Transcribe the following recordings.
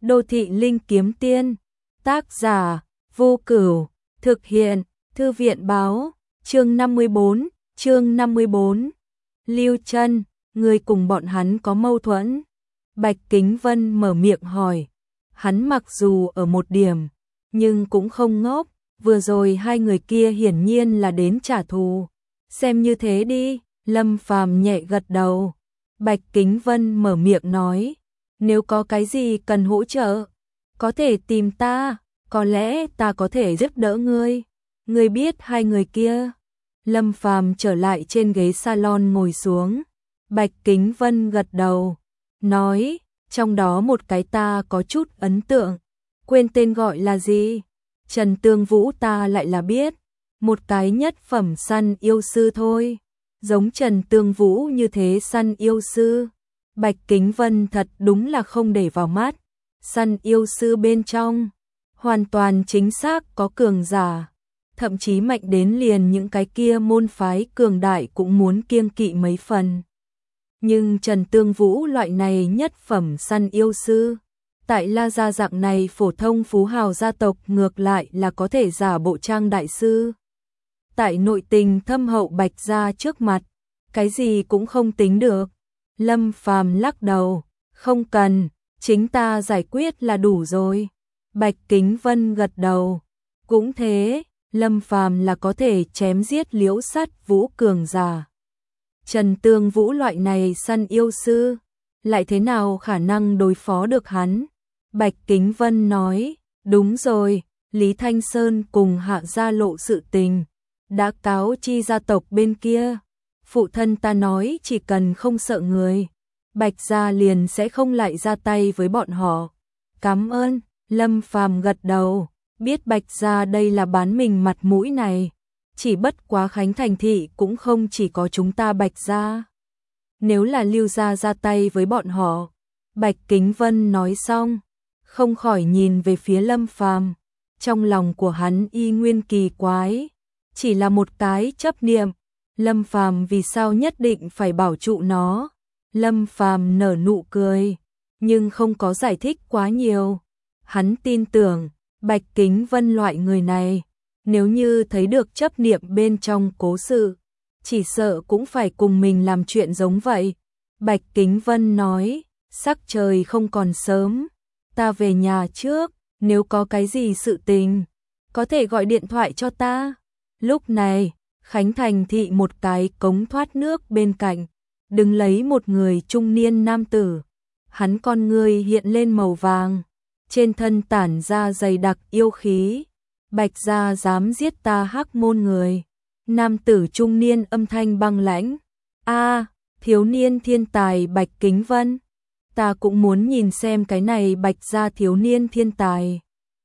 Đô thị linh kiếm tiên, tác giả, Vô Cửu, thực hiện, Thư viện báo, chương 54. Lưu Chân, người cùng bọn hắn có mâu thuẫn. Bạch Kính Vân mở miệng hỏi, hắn mặc dù ở một điểm, nhưng cũng không ngốc, vừa rồi hai người kia hiển nhiên là đến trả thù. Xem như thế đi, Lâm Phàm nhẹ gật đầu. Bạch Kính Vân mở miệng nói, nếu có cái gì cần hỗ trợ, có thể tìm ta, có lẽ ta có thể giúp đỡ ngươi. Ngươi biết hai người kia. Lâm Phàm trở lại trên ghế salon ngồi xuống. Bạch Kính Vân gật đầu, nói, trong đó một cái ta có chút ấn tượng, quên tên gọi là gì. Trần Tương Vũ ta lại là biết, một cái nhất phẩm săn yêu sư thôi. Giống Trần Tương Vũ như thế săn yêu sư, Bạch Kính Vân thật đúng là không để vào mắt. Săn yêu sư bên trong, hoàn toàn chính xác có cường giả, thậm chí mạnh đến liền những cái kia môn phái cường đại cũng muốn kiêng kỵ mấy phần. Nhưng Trần Tương Vũ loại này nhất phẩm săn yêu sư, tại La Gia dạng này phổ thông phú hào gia tộc ngược lại là có thể giả bộ trang đại sư. Tại nội tình thâm hậu Bạch Gia trước mặt, cái gì cũng không tính được. Lâm Phàm lắc đầu, không cần, chính ta giải quyết là đủ rồi. Bạch Kính Vân gật đầu, cũng thế, Lâm Phàm là có thể chém giết Liễu Sắt Vũ cường giả. Trần Tương Vũ loại này săn yêu sư, lại thế nào khả năng đối phó được hắn? Bạch Kính Vân nói, đúng rồi, Lý Thanh Sơn cùng Hạ Gia lộ sự tình, đã cáo chi gia tộc bên kia. Phụ thân ta nói chỉ cần không sợ người, Bạch Gia liền sẽ không lại ra tay với bọn họ. Cảm ơn. Lâm Phàm gật đầu, biết Bạch Gia đây là bán mình mặt mũi này. Chỉ bất quá Khánh Thành thị cũng không chỉ có chúng ta Bạch Gia. Nếu là Lưu Gia ra tay với bọn họ. Bạch Kính Vân nói xong, không khỏi nhìn về phía Lâm Phàm. Trong lòng của hắn y nguyên kỳ quái, chỉ là một cái chấp niệm. Lâm Phàm vì sao nhất định phải bảo trụ nó? Lâm Phàm nở nụ cười, nhưng không có giải thích quá nhiều. Hắn tin tưởng, Bạch Kính Vân loại người này, nếu như thấy được chấp niệm bên trong cố sự, chỉ sợ cũng phải cùng mình làm chuyện giống vậy. Bạch Kính Vân nói, sắc trời không còn sớm, ta về nhà trước, nếu có cái gì sự tình, có thể gọi điện thoại cho ta. Lúc này, Khánh Thành thị một cái cống thoát nước bên cạnh, đứng lấy một người trung niên nam tử. Hắn con người hiện lên màu vàng, trên thân tản ra dày đặc yêu khí. Bạch Gia dám giết ta Hắc Môn người. Nam tử trung niên âm thanh băng lãnh. A, thiếu niên thiên tài Bạch Kính Vân. Ta cũng muốn nhìn xem cái này Bạch Gia thiếu niên thiên tài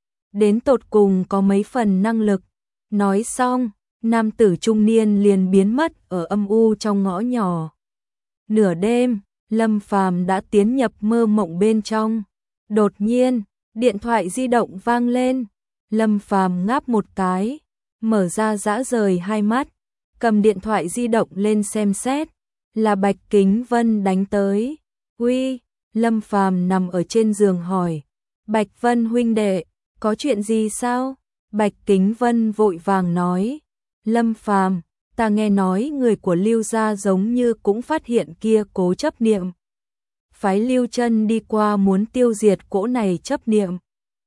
đến tột cùng có mấy phần năng lực. Nói xong, nam tử trung niên liền biến mất ở âm u trong ngõ nhỏ. Nửa đêm, Lâm Phàm đã tiến nhập mơ mộng bên trong. Đột nhiên, điện thoại di động vang lên. Lâm Phàm ngáp một cái, mở ra dã rời hai mắt, cầm điện thoại di động lên xem xét, là Bạch Kính Vân đánh tới. Uy, Lâm Phàm nằm ở trên giường hỏi, Bạch Vân huynh đệ, có chuyện gì sao? Bạch Kính Vân vội vàng nói, Lâm Phàm, ta nghe nói người của Lưu Gia giống như cũng phát hiện kia cố chấp niệm. Phái Lưu Chân đi qua muốn tiêu diệt cỗ này chấp niệm.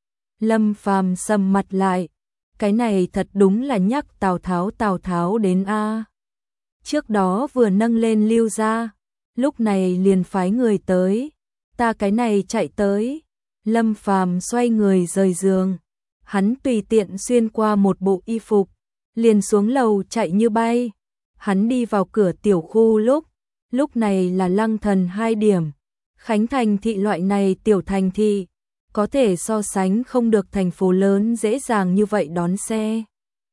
Lâm Phàm sầm mặt lại, cái này thật đúng là nhắc Tào Tháo đến a. Trước đó vừa nâng lên Lưu Gia, lúc này liền phái người tới, ta cái này chạy tới. Lâm Phàm xoay người rời giường, hắn tùy tiện xuyên qua một bộ y phục, liền xuống lầu chạy như bay. Hắn đi vào cửa tiểu khu lúc này là Lăng Thần 2 điểm. Khánh Thành thị loại này tiểu thành thị, có thể so sánh không được thành phố lớn dễ dàng như vậy đón xe.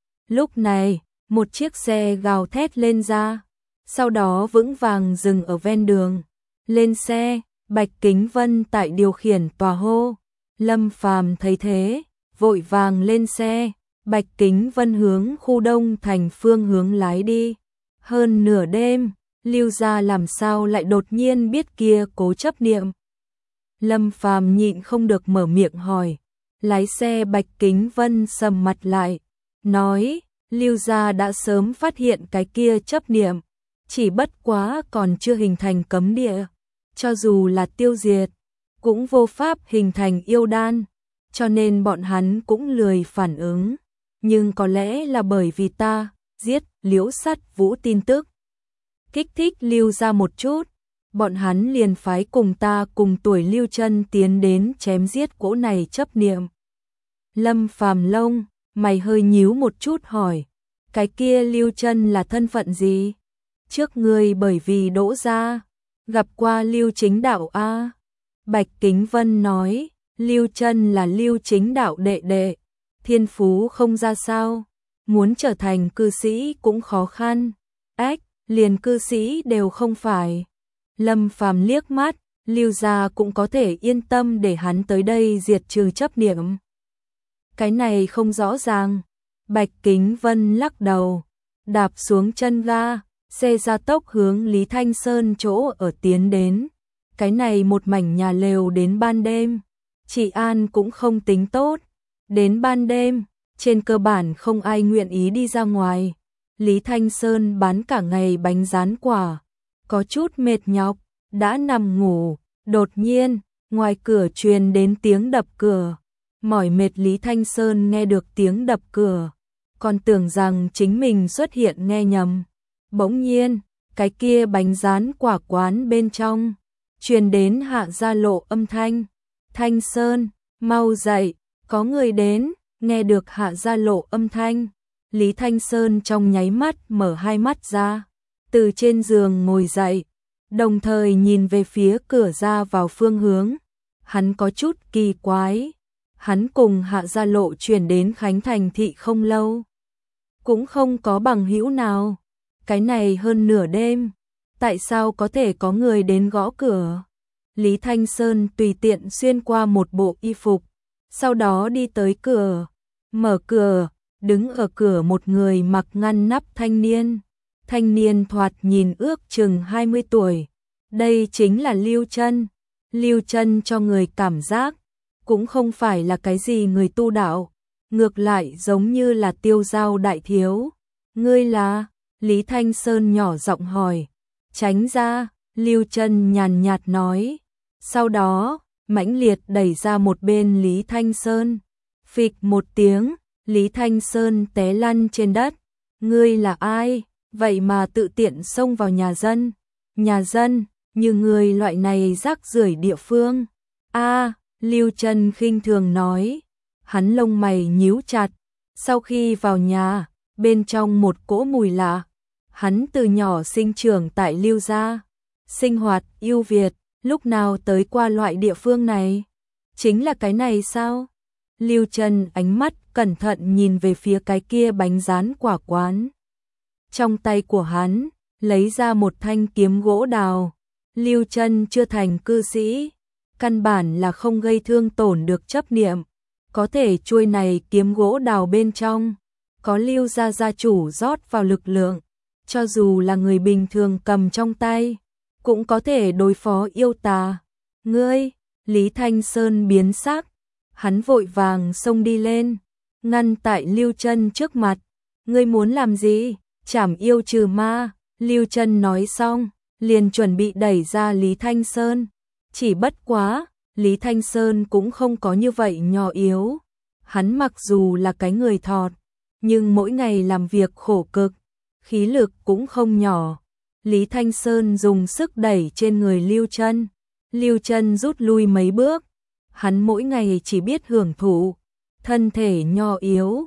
Lúc này, một chiếc xe gào thét lên ra, sau đó vững vàng dừng ở ven đường. Lên xe, Bạch Kính Vân tại điều khiển tòa hô. Lâm Phàm thấy thế, vội vàng lên xe. Bạch Kính Vân hướng khu Đông Thành phương hướng lái đi. Hơn nửa đêm, Lưu Gia làm sao lại đột nhiên biết kia cố chấp niệm. Lâm Phàm nhịn không được mở miệng hỏi. Lái xe Bạch Kính Vân sầm mặt lại, nói, Lưu gia đã sớm phát hiện cái kia chấp niệm, chỉ bất quá còn chưa hình thành cấm địa, cho dù là tiêu diệt, cũng vô pháp hình thành yêu đan, cho nên bọn hắn cũng lười phản ứng, nhưng có lẽ là bởi vì ta giết Liễu Sắt Vũ tin tức kích thích Lưu gia một chút, bọn hắn liền phái cùng ta cùng tuổi Lưu Chân tiến đến chém giết cỗ này chấp niệm. Lâm Phàm lông mày hơi nhíu một chút hỏi, cái kia Lưu Chân là thân phận gì? Trước ngươi bởi vì Đỗ gia gặp qua Lưu Chính Đạo a? Bạch Kính Vân nói, Lưu Chân là Lưu Chính Đạo đệ đệ, thiên phú không ra sao, muốn trở thành cư sĩ cũng khó khăn. Ách, liền cư sĩ đều không phải. Lâm Phàm liếc mắt, Lưu gia cũng có thể yên tâm để hắn tới đây diệt trừ chấp niệm. Cái này không rõ ràng. Bạch Kính Vân lắc đầu, đạp xuống chân ga, xe gia tốc hướng Lý Thanh Sơn chỗ ở tiến đến. Cái này một mảnh nhà lều đến ban đêm, trị an cũng không tính tốt. Đến ban đêm, trên cơ bản không ai nguyện ý đi ra ngoài. Lý Thanh Sơn bán cả ngày bánh rán quả, có chút mệt nhọc, đã nằm ngủ, đột nhiên, ngoài cửa truyền đến tiếng đập cửa. Mỏi mệt Lý Thanh Sơn nghe được tiếng đập cửa, còn tưởng rằng chính mình xuất hiện nghe nhầm. Bỗng nhiên, cái kia bánh rán quả quán bên trong truyền đến Hạ Gia Lộ âm thanh. Thanh Sơn, mau dậy, có người đến. Nghe được Hạ Gia Lộ âm thanh, Lý Thanh Sơn trong nháy mắt mở hai mắt ra, từ trên giường ngồi dậy, đồng thời nhìn về phía cửa ra vào phương hướng. Hắn có chút kỳ quái, hắn cùng Hạ Gia Lộ chuyển đến Khánh Thành thị không lâu, cũng không có bằng hữu nào. Cái này hơn nửa đêm, tại sao có thể có người đến gõ cửa? Lý Thanh Sơn tùy tiện xuyên qua một bộ y phục, sau đó đi tới cửa, mở cửa, đứng ở cửa một người mặc ngăn nắp thanh niên. Thanh niên thoạt nhìn ước chừng 20 tuổi. Đây chính là Lưu Chân. Lưu Chân cho người cảm giác cũng không phải là cái gì người tu đạo, ngược lại giống như là Tiêu Giao đại thiếu. Ngươi là? Lý Thanh Sơn nhỏ giọng hỏi. Tránh ra, Lưu Chân nhàn nhạt nói. Sau đó, mãnh liệt đẩy ra một bên Lý Thanh Sơn. Phịch một tiếng, Lý Thanh Sơn té lăn trên đất. Ngươi là ai? Vậy mà tự tiện xông vào nhà dân. Nhà dân, như ngươi loại này rác rưởi địa phương. A, Lưu Chân khinh thường nói. Hắn lông mày nhíu chặt. Sau khi vào nhà, bên trong một cỗ mùi lạ. Hắn từ nhỏ sinh trưởng tại Lưu gia, sinh hoạt ưu việt, lúc nào tới qua loại địa phương này? Chính là cái này sao? Lưu Chân ánh mắt cẩn thận nhìn về phía cái kia bánh rán quả quán. Trong tay của hắn, lấy ra một thanh kiếm gỗ đào. Lưu Chân chưa thành cư sĩ, căn bản là không gây thương tổn được chấp niệm. Có thể chuôi này kiếm gỗ đào bên trong, có Lưu gia gia chủ rót vào lực lượng. Cho dù là người bình thường cầm trong tay, cũng có thể đối phó yêu tà. Ngươi, Lý Thanh Sơn biến sắc, hắn vội vàng xông đi lên, ngăn tại Lưu Chân trước mặt. Ngươi muốn làm gì? Trảm yêu trừ ma. Lưu Chân nói xong, liền chuẩn bị đẩy ra Lý Thanh Sơn. Chỉ bất quá, Lý Thanh Sơn cũng không có như vậy nhỏ yếu. Hắn mặc dù là cái người thọt, nhưng mỗi ngày làm việc khổ cực, khí lực cũng không nhỏ. Lý Thanh Sơn dùng sức đẩy trên người Lưu Chân. Lưu Chân rút lui mấy bước. Hắn mỗi ngày chỉ biết hưởng thụ, thân thể nhỏ yếu.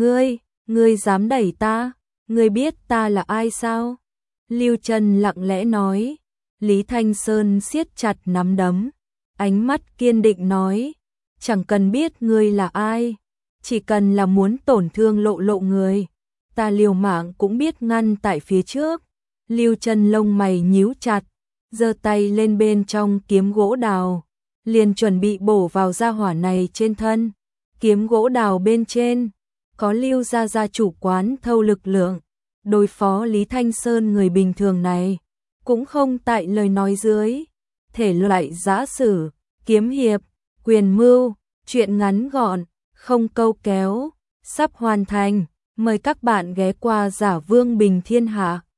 Ngươi dám đẩy ta? Ngươi biết ta là ai sao? Lưu Chân lặng lẽ nói. Lý Thanh Sơn siết chặt nắm đấm, ánh mắt kiên định nói, chẳng cần biết ngươi là ai, chỉ cần là muốn tổn thương lộ người, ta liều mạng cũng biết ngăn tại phía trước. Lưu Chân lông mày nhíu chặt, giơ tay lên bên trong kiếm gỗ đào, liền chuẩn bị bổ vào gia hỏa này trên thân. Kiếm gỗ đào bên trên có Lưu gia gia chủ quán thâu lực lượng, đối phó Lý Thanh Sơn người bình thường này cũng không tại lời nói dưới. Thể loại giã sử, kiếm hiệp, quyền mưu, chuyện ngắn gọn, không câu kéo, sắp hoàn thành. Mời các bạn ghé qua Giả Vương Bình Thiên Hạ.